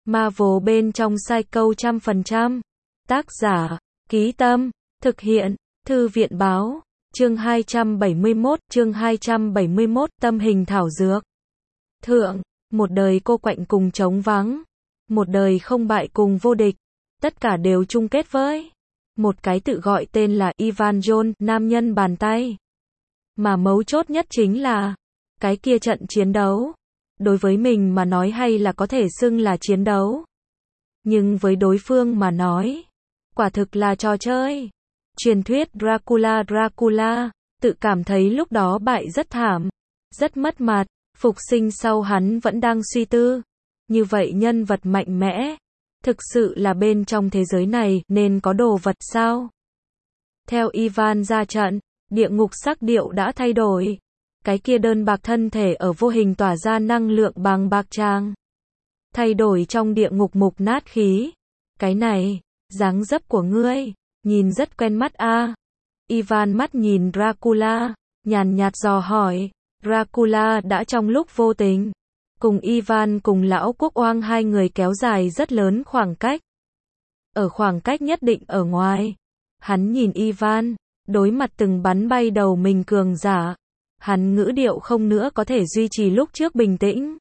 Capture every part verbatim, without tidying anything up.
Marvel bên trong Psycho trăm phần trăm. Tác giả, Ký Tâm, thực hiện, Thư viện báo, chương hai trăm bảy mươi mốt, chương hai trăm bảy mươi mốt, tâm hình thảo dược. Thượng, một đời cô quạnh cùng trống vắng, một đời không bại cùng vô địch, tất cả đều chung kết với một cái tự gọi tên là Ivan Jones, nam nhân bàn tay. Mà mấu chốt nhất chính là, cái kia trận chiến đấu, đối với mình mà nói hay là có thể xưng là chiến đấu. Nhưng với đối phương mà nói, quả thực là trò chơi. Truyền thuyết Dracula Dracula, tự cảm thấy lúc đó bại rất thảm, rất mất mặt, phục sinh sau hắn vẫn đang suy tư. Như vậy nhân vật mạnh mẽ, thực sự là bên trong thế giới này nên có đồ vật sao? Theo Ivan ra trận, địa ngục sắc điệu đã thay đổi. Cái kia đơn bạc thân thể ở vô hình tỏa ra năng lượng bằng bạc trang. Thay đổi trong địa ngục mục nát khí. Cái này, dáng dấp của ngươi, nhìn rất quen mắt a. À. Ivan mắt nhìn Dracula, nhàn nhạt dò hỏi. Dracula đã trong lúc vô tình, cùng Ivan cùng lão quốc oang hai người kéo dài rất lớn khoảng cách. Ở khoảng cách nhất định ở ngoài, hắn nhìn Ivan, đối mặt từng bắn bay đầu mình cường giả. Hắn ngữ điệu không nữa có thể duy trì lúc trước bình tĩnh.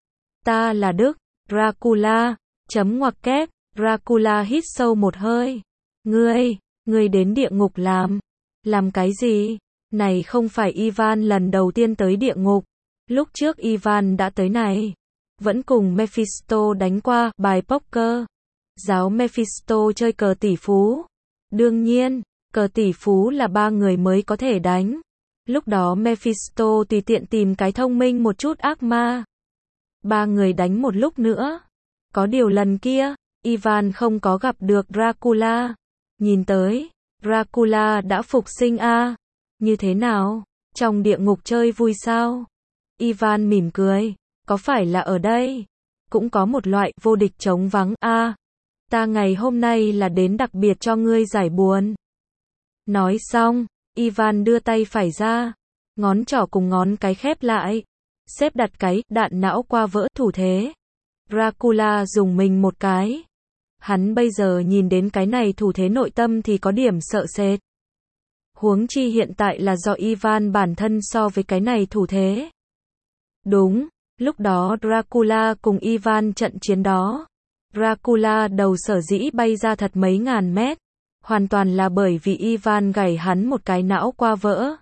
Ta là Đức, Dracula, chấm ngoặc kép, Dracula hít sâu một hơi. Ngươi, ngươi đến địa ngục làm, làm cái gì? Này không phải Ivan lần đầu tiên tới địa ngục. Lúc trước Ivan đã tới này, vẫn cùng Mephisto đánh qua bài poker. Giáo Mephisto chơi cờ tỷ phú. Đương nhiên, cờ tỷ phú là ba người mới có thể đánh. Lúc đó Mephisto tùy tiện tìm cái thông minh một chút ác ma. Ba người đánh một lúc nữa. Có điều lần kia, Ivan không có gặp được Dracula. Nhìn tới, Dracula đã phục sinh a. À. Như thế nào? Trong địa ngục chơi vui sao? Ivan mỉm cười. Có phải là ở đây? Cũng có một loại vô địch trống vắng a. À. Ta ngày hôm nay là đến đặc biệt cho ngươi giải buồn. Nói xong, Ivan đưa tay phải ra, ngón trỏ cùng ngón cái khép lại, xếp đặt cái đạn não qua vỡ thủ thế. Dracula dùng mình một cái. Hắn bây giờ nhìn đến cái này thủ thế nội tâm thì có điểm sợ sệt. Huống chi hiện tại là do Ivan bản thân so với cái này thủ thế. Đúng, lúc đó Dracula cùng Ivan trận chiến đó. Dracula đầu sở dĩ bay ra thật mấy ngàn mét. Hoàn toàn là bởi vì Ivan gảy hắn một cái não qua vỡ.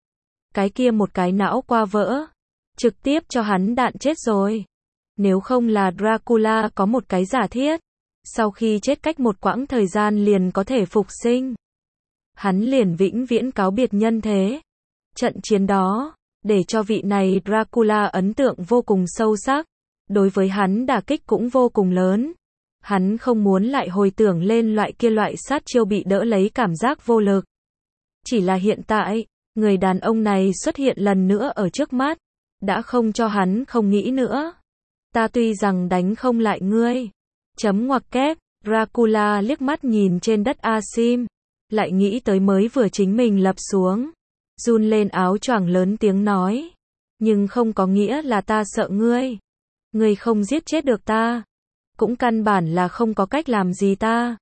Cái kia một cái não qua vỡ, trực tiếp cho hắn đạn chết rồi. Nếu không là Dracula có một cái giả thiết, sau khi chết cách một quãng thời gian liền có thể phục sinh. Hắn liền vĩnh viễn cáo biệt nhân thế. Trận chiến đó, để cho vị này Dracula ấn tượng vô cùng sâu sắc. Đối với hắn đả kích cũng vô cùng lớn. Hắn không muốn lại hồi tưởng lên loại kia loại sát chiêu bị đỡ lấy cảm giác vô lực. Chỉ là hiện tại, người đàn ông này xuất hiện lần nữa ở trước mắt, đã không cho hắn không nghĩ nữa. Ta tuy rằng đánh không lại ngươi. Chấm ngoặc kép, Dracula liếc mắt nhìn trên đất Asim, lại nghĩ tới mới vừa chính mình lập xuống. Run lên áo choàng lớn tiếng nói. Nhưng không có nghĩa là ta sợ ngươi. Ngươi không giết chết được ta. Cũng căn bản là không có cách làm gì ta.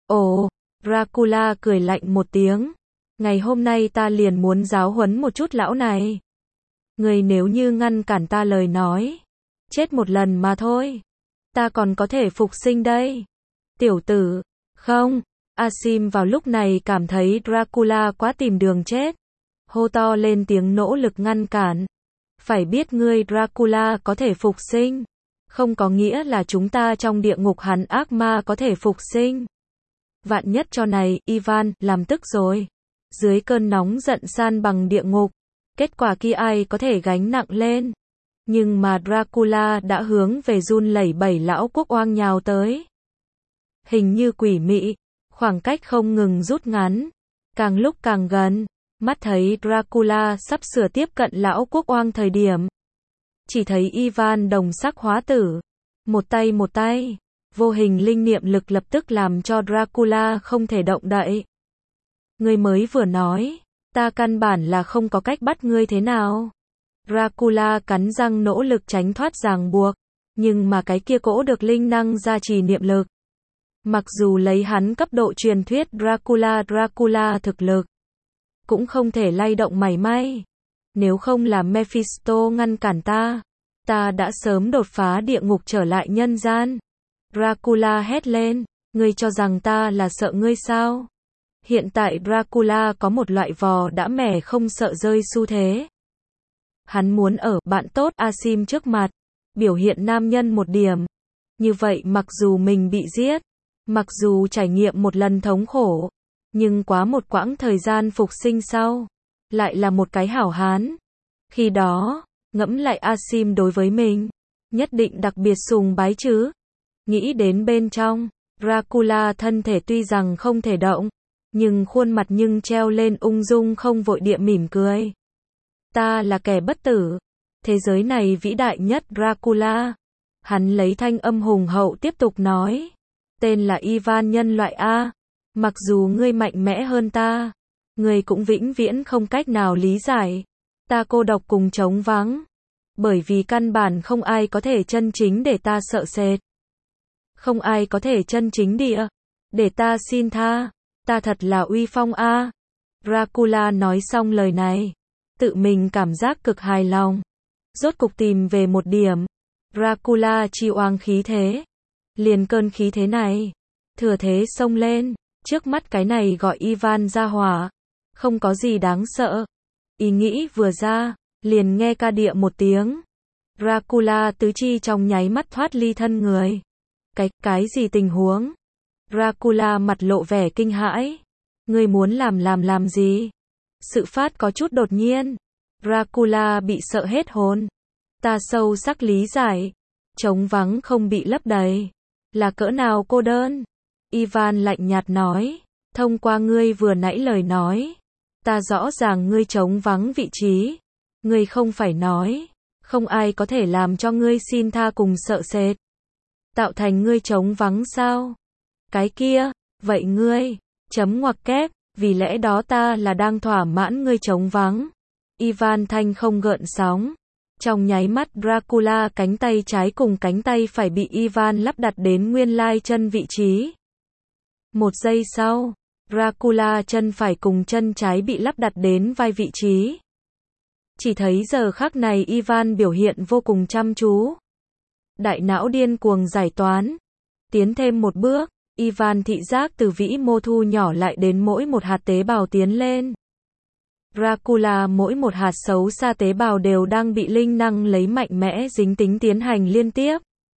Ồ, Dracula cười lạnh một tiếng. Ngày hôm nay ta liền muốn giáo huấn một chút lão này. Người nếu như ngăn cản ta lời nói, chết một lần mà thôi. Ta còn có thể phục sinh đây. Tiểu tử, không. Asim vào lúc này cảm thấy Dracula quá tìm đường chết. Hô to lên tiếng nỗ lực ngăn cản. Phải biết ngươi Dracula có thể phục sinh. Không có nghĩa là chúng ta trong địa ngục hắn ác ma có thể phục sinh. Vạn nhất cho này, Ivan, làm tức rồi. Dưới cơn nóng giận san bằng địa ngục. Kết quả kia ai có thể gánh nặng lên. Nhưng mà Dracula đã hướng về run lẩy bẩy lão quốc oang nhào tới. Hình như quỷ mị, khoảng cách không ngừng rút ngắn. Càng lúc càng gần, mắt thấy Dracula sắp sửa tiếp cận lão quốc oang thời điểm. Chỉ thấy Ivan đồng sắc hóa tử. Một tay một tay. Vô hình linh niệm lực lập tức làm cho Dracula không thể động đậy. Ngươi mới vừa nói. Ta căn bản là không có cách bắt ngươi thế nào. Dracula cắn răng nỗ lực tránh thoát ràng buộc. Nhưng mà cái kia cỗ được linh năng gia trì niệm lực. Mặc dù lấy hắn cấp độ truyền thuyết Dracula Dracula thực lực, cũng không thể lay động mảy may. Nếu không là Mephisto ngăn cản ta, ta đã sớm đột phá địa ngục trở lại nhân gian. Dracula hét lên, ngươi cho rằng ta là sợ ngươi sao? Hiện tại Dracula có một loại vò đã mẻ không sợ rơi xu thế. Hắn muốn ở bạn tốt Asim trước mặt, biểu hiện nam nhân một điểm. Như vậy mặc dù mình bị giết, mặc dù trải nghiệm một lần thống khổ, nhưng quá một quãng thời gian phục sinh sau, lại là một cái hảo hán. Khi đó, ngẫm lại Asim đối với mình, nhất định đặc biệt sùng bái chứ. Nghĩ đến bên trong, Dracula thân thể tuy rằng không thể động, nhưng khuôn mặt nhưng treo lên ung dung không vội địa mỉm cười. Ta là kẻ bất tử, thế giới này vĩ đại nhất Dracula. Hắn lấy thanh âm hùng hậu tiếp tục nói, tên là Ivan nhân loại A, mặc dù ngươi mạnh mẽ hơn ta, ngươi cũng vĩnh viễn không cách nào lý giải ta cô độc cùng trống vắng, bởi vì căn bản không ai có thể chân chính để ta sợ sệt. Không ai có thể chân chính địa để ta xin tha, ta thật là uy phong a. Dracula nói xong lời này, tự mình cảm giác cực hài lòng. Rốt cục tìm về một điểm. Dracula chi oang khí thế. Liền cơn khí thế này, thừa thế xông lên, trước mắt cái này gọi Ivan ra hỏa, không có gì đáng sợ. Ý nghĩ vừa ra, liền nghe ca địa một tiếng. Dracula tứ chi trong nháy mắt thoát ly thân người. Cái, cái gì tình huống? Dracula mặt lộ vẻ kinh hãi. Ngươi muốn làm làm làm gì? Sự phát có chút đột nhiên. Dracula bị sợ hết hồn. Ta sâu sắc lý giải. Trống vắng không bị lấp đầy. Là cỡ nào cô đơn? Ivan lạnh nhạt nói. Thông qua ngươi vừa nãy lời nói, ta rõ ràng ngươi trống vắng vị trí. Ngươi không phải nói, không ai có thể làm cho ngươi xin tha cùng sợ sệt. Tạo thành ngươi trống vắng sao? Cái kia, vậy ngươi, chấm ngoặc kép, vì lẽ đó ta là đang thỏa mãn ngươi trống vắng. Ivan thanh không gợn sóng. Trong nháy mắt Dracula cánh tay trái cùng cánh tay phải bị Ivan lắp đặt đến nguyên lai chân vị trí. Một giây sau, Dracula chân phải cùng chân trái bị lắp đặt đến vai vị trí. Chỉ thấy giờ khắc này Ivan biểu hiện vô cùng chăm chú. Đại não điên cuồng giải toán. Tiến thêm một bước, Ivan thị giác từ vĩ mô thu nhỏ lại đến mỗi một hạt tế bào tiến lên. Dracula mỗi một hạt xấu xa tế bào đều đang bị linh năng lấy mạnh mẽ dính tính tiến hành liên tiếp.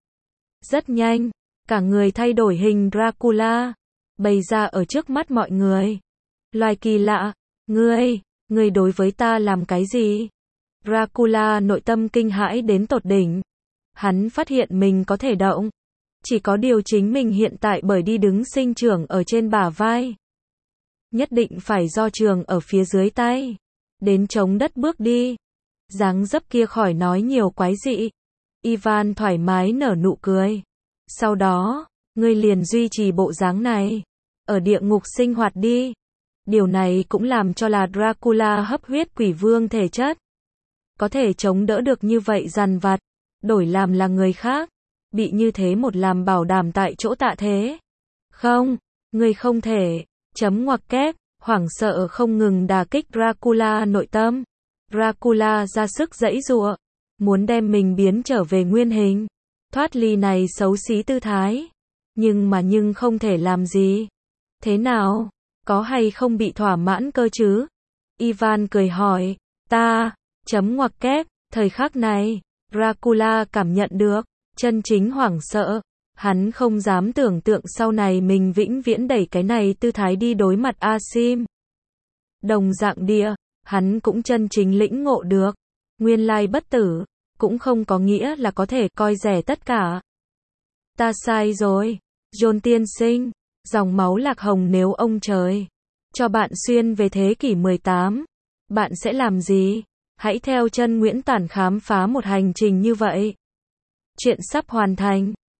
Rất nhanh, cả người thay đổi hình Dracula, bày ra ở trước mắt mọi người. Loài kỳ lạ, ngươi, ngươi đối với ta làm cái gì? Dracula nội tâm kinh hãi đến tột đỉnh. Hắn phát hiện mình có thể động. Chỉ có điều chính mình hiện tại bởi đi đứng sinh trưởng ở trên bả vai. Nhất định phải do trường ở phía dưới tay. Đến chống đất bước đi. Dáng dấp kia khỏi nói nhiều quái dị. Ivan thoải mái nở nụ cười. Sau đó, ngươi liền duy trì bộ dáng này. Ở địa ngục sinh hoạt đi. Điều này cũng làm cho là Dracula hấp huyết quỷ vương thể chất. Có thể chống đỡ được như vậy dằn vặt. Đổi làm là người khác. Bị như thế một làm bảo đảm tại chỗ tạ thế. Không, ngươi không thể. Chấm ngoặc kép, hoảng sợ không ngừng đả kích Dracula nội tâm. Dracula ra sức giãy giụa, muốn đem mình biến trở về nguyên hình, thoát ly này xấu xí tư thái. Nhưng mà nhưng không thể làm gì. Thế nào? Có hay không bị thỏa mãn cơ chứ? Ivan cười hỏi. Ta, chấm ngoặc kép, thời khắc này, Dracula cảm nhận được chân chính hoảng sợ. Hắn không dám tưởng tượng sau này mình vĩnh viễn đẩy cái này tư thái đi đối mặt Asim. Đồng dạng địa, hắn cũng chân chính lĩnh ngộ được. Nguyên lai bất tử, cũng không có nghĩa là có thể coi rẻ tất cả. Ta sai rồi. John tiên sinh, dòng máu lạc hồng nếu ông trời cho bạn xuyên về thế kỷ mười tám, bạn sẽ làm gì? Hãy theo chân Nguyễn Tản khám phá một hành trình như vậy. Chuyện sắp hoàn thành.